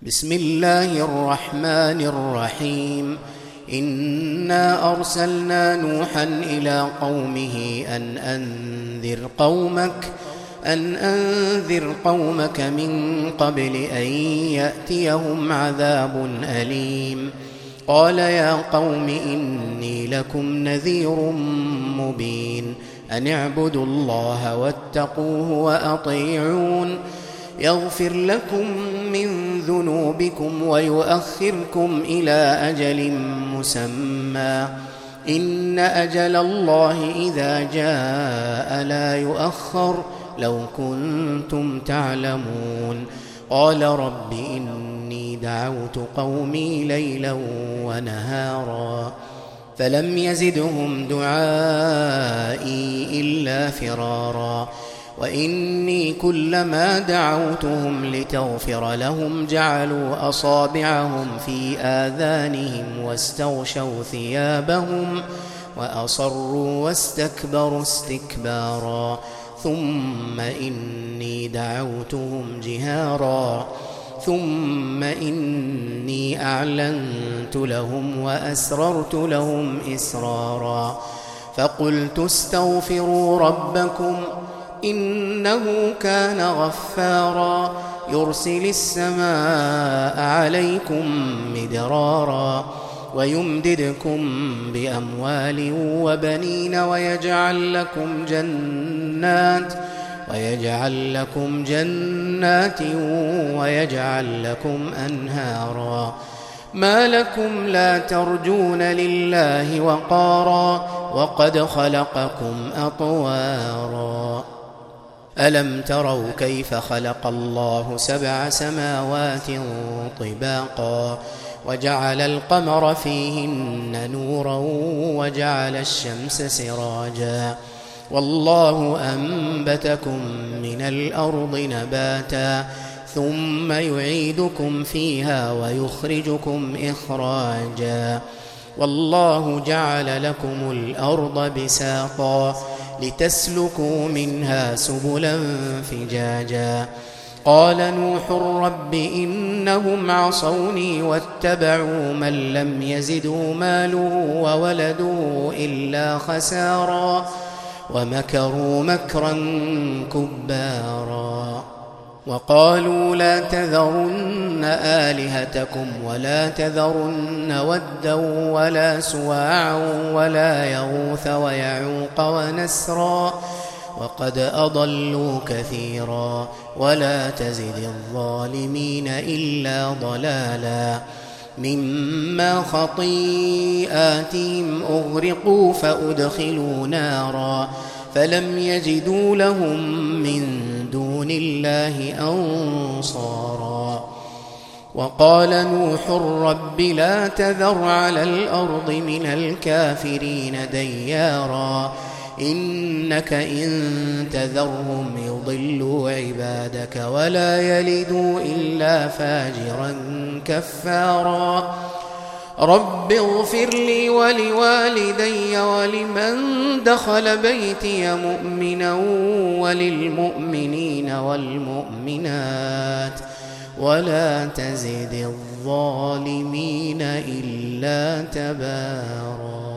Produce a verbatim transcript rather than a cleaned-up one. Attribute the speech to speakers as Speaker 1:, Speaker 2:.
Speaker 1: بسم الله الرحمن الرحيم إنا أرسلنا نوحا إلى قومه أن أنذر قومك أن أنذر قومك من قبل أن يأتيهم عذاب أليم قال يا قوم إني لكم نذير مبين أن اعبدوا الله واتقوه وأطيعون يغفر لكم من ذنوبكم ويؤخركم إلى أجل مسمى إن أجل الله إذا جاء لا يؤخر لو كنتم تعلمون قال رب إني دعوت قومي ليلا ونهارا فلم يزدهم دعائي إلا فرارا وإني كلما دعوتهم لتغفر لهم جعلوا أصابعهم في آذانهم واستغشوا ثيابهم وأصروا واستكبروا استكبارا ثم إني دعوتهم جهارا ثم إني أعلنت لهم وأسررت لهم إسرارا فقلت استغفروا ربكم إنه كان غفارا يرسل السماء عليكم مدرارا ويمددكم بأموال وبنين ويجعل لكم جنات ويجعل لكم جنات ويجعل لكم أنهارا ما لكم لا ترجون لله وقارا وقد خلقكم أطوارا ألم تروا كيف خلق الله سبع سماوات طباقا وجعل القمر فيهن نورا وجعل الشمس سراجا والله أنبتكم من الأرض نباتا ثم يعيدكم فيها ويخرجكم إخراجا والله جعل لكم الأرض بساطا لتسلكوا منها سبلا فجاجا قال نوح رب إنهم عصوني واتبعوا من لم يزدوا ماله وولده إلا خسارا ومكروا مكرا كبارا وقالوا لا تذرن آلهتكم ولا تذرن ودا ولا سواعا ولا يغوث ويعوق ونسرا وقد أضلوا كثيرا ولا تزد الظالمين إلا ضلالا مما خطيئاتهم أغرقوا فأدخلوا نارا فلم يجدوا لهم من دون الله أنصارا وقال نوح رب لا تذر على الأرض من الكافرين ديارا إنك إن تذرهم يضلوا عبادك ولا يلدوا إلا فاجرا كفارا رب اغفر لي ولوالدي ولمن دخل بيتي مؤمنا وللمؤمنين والمؤمنات ولا تزد الظالمين إلا تبارا.